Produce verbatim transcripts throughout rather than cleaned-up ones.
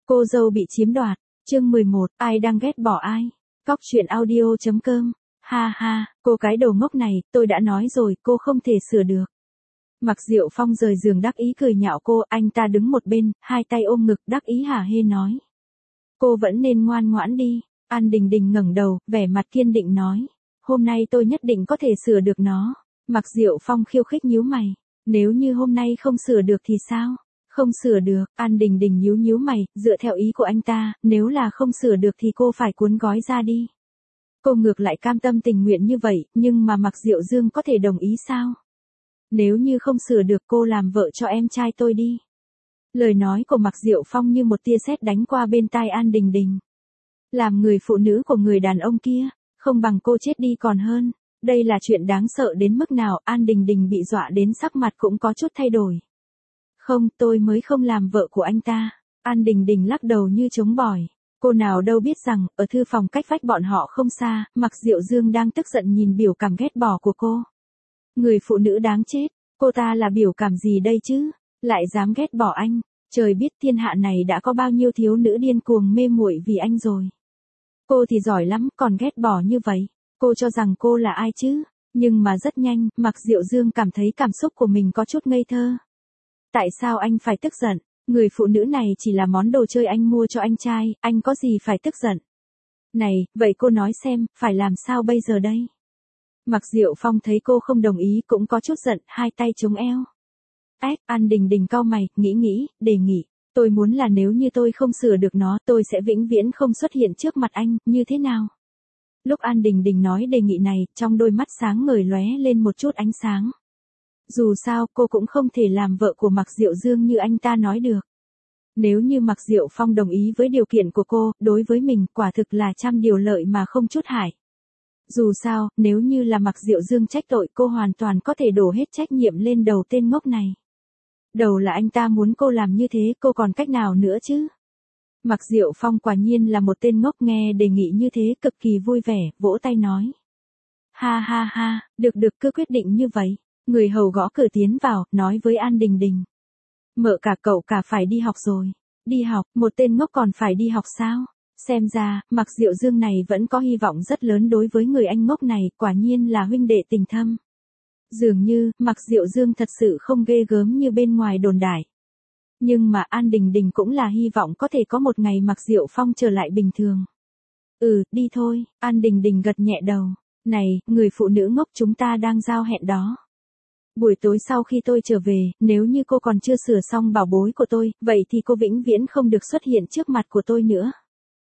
Cô dâu bị chiếm đoạt, chương mười một, ai đang ghét bỏ ai? Cóc truyện audio chấm com. Ha ha, cô cái đầu ngốc này, tôi đã nói rồi, cô không thể sửa được. Mặc Diệu Phong rời giường đắc ý cười nhạo cô, anh ta đứng một bên, hai tay ôm ngực đắc ý hả hê nói. Cô vẫn nên ngoan ngoãn đi. An Đình Đình ngẩng đầu, vẻ mặt kiên định nói. Hôm nay tôi nhất định có thể sửa được nó. Mặc Diệu Phong khiêu khích nhíu mày. Nếu như hôm nay không sửa được thì sao? Không sửa được, An Đình Đình nhíu nhíu mày, dựa theo ý của anh ta, nếu là không sửa được thì cô phải cuốn gói ra đi. Cô ngược lại cam tâm tình nguyện như vậy, nhưng mà Mặc Diệu Dương có thể đồng ý sao? Nếu như không sửa được cô làm vợ cho em trai tôi đi. Lời nói của Mặc Diệu Phong như một tia sét đánh qua bên tai An Đình Đình. Làm người phụ nữ của người đàn ông kia, không bằng cô chết đi còn hơn. Đây là chuyện đáng sợ đến mức nào, An Đình Đình bị dọa đến sắc mặt cũng có chút thay đổi. Không, tôi mới không làm vợ của anh ta. An Đình Đình lắc đầu như chống bỏi. Cô nào đâu biết rằng, ở thư phòng cách vách bọn họ không xa, Mặc Diệu Dương đang tức giận nhìn biểu cảm ghét bỏ của cô. Người phụ nữ đáng chết, cô ta là biểu cảm gì đây chứ? Lại dám ghét bỏ anh. Trời biết thiên hạ này đã có bao nhiêu thiếu nữ điên cuồng mê muội vì anh rồi. Cô thì giỏi lắm, còn ghét bỏ như vậy. Cô cho rằng cô là ai chứ? Nhưng mà rất nhanh, Mặc Diệu Dương cảm thấy cảm xúc của mình có chút ngây thơ. Tại sao anh phải tức giận? Người phụ nữ này chỉ là món đồ chơi anh mua cho anh trai, anh có gì phải tức giận? Này, vậy cô nói xem, phải làm sao bây giờ đây? Mặc Diệu Phong thấy cô không đồng ý cũng có chút giận, hai tay chống eo. Ách, An Đình Đình cau mày, nghĩ nghĩ, đề nghị. Tôi muốn là nếu như tôi không sửa được nó, tôi sẽ vĩnh viễn không xuất hiện trước mặt anh, như thế nào? Lúc An Đình Đình nói đề nghị này, trong đôi mắt sáng ngời lóe lên một chút ánh sáng. Dù sao, cô cũng không thể làm vợ của Mặc Diệu Dương như anh ta nói được. Nếu như Mặc Diệu Phong đồng ý với điều kiện của cô, đối với mình, quả thực là trăm điều lợi mà không chút hại. Dù sao, nếu như là Mặc Diệu Dương trách tội, cô hoàn toàn có thể đổ hết trách nhiệm lên đầu tên ngốc này. Đầu là anh ta muốn cô làm như thế, cô còn cách nào nữa chứ? Mặc Diệu Phong quả nhiên là một tên ngốc, nghe đề nghị như thế cực kỳ vui vẻ, vỗ tay nói. Ha ha ha, được được, cứ quyết định như vậy. Người hầu gõ cửa tiến vào, nói với An Đình Đình. Mợ cả, cậu cả phải đi học rồi. Đi học, một tên ngốc còn phải đi học sao? Xem ra, Mặc Diệu Dương này vẫn có hy vọng rất lớn đối với người anh ngốc này, quả nhiên là huynh đệ tình thâm. Dường như, Mặc Diệu Dương thật sự không ghê gớm như bên ngoài đồn đại. Nhưng mà An Đình Đình cũng là hy vọng có thể có một ngày Mặc Diệu Phong trở lại bình thường. Ừ, đi thôi, An Đình Đình gật nhẹ đầu. Này, người phụ nữ ngốc, chúng ta đang giao hẹn đó. Buổi tối sau khi tôi trở về, nếu như cô còn chưa sửa xong bảo bối của tôi, vậy thì cô vĩnh viễn không được xuất hiện trước mặt của tôi nữa.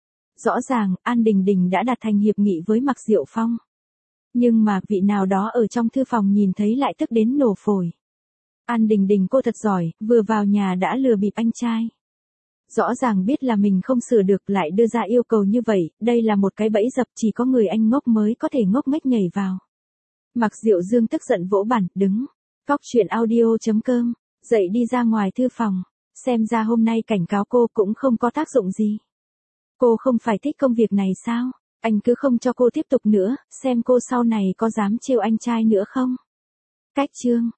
Rõ ràng, An Đình Đình đã đạt thành hiệp nghị với Mặc Diệu Phong. Nhưng mà vị nào đó ở trong thư phòng nhìn thấy lại tức đến nổ phổi. An Đình Đình cô thật giỏi, vừa vào nhà đã lừa bịp anh trai. Rõ ràng biết là mình không sửa được lại đưa ra yêu cầu như vậy, đây là một cái bẫy dập chỉ có người anh ngốc mới có thể ngốc nghếch nhảy vào. Mặc Diệu Dương tức giận vỗ bàn, đứng. Cóc truyện audio chấm com, dậy đi ra ngoài thư phòng. Xem ra hôm nay cảnh cáo cô cũng không có tác dụng gì. Cô không phải thích công việc này sao? Anh cứ không cho cô tiếp tục nữa, xem cô sau này có dám trêu anh trai nữa không? Cách chương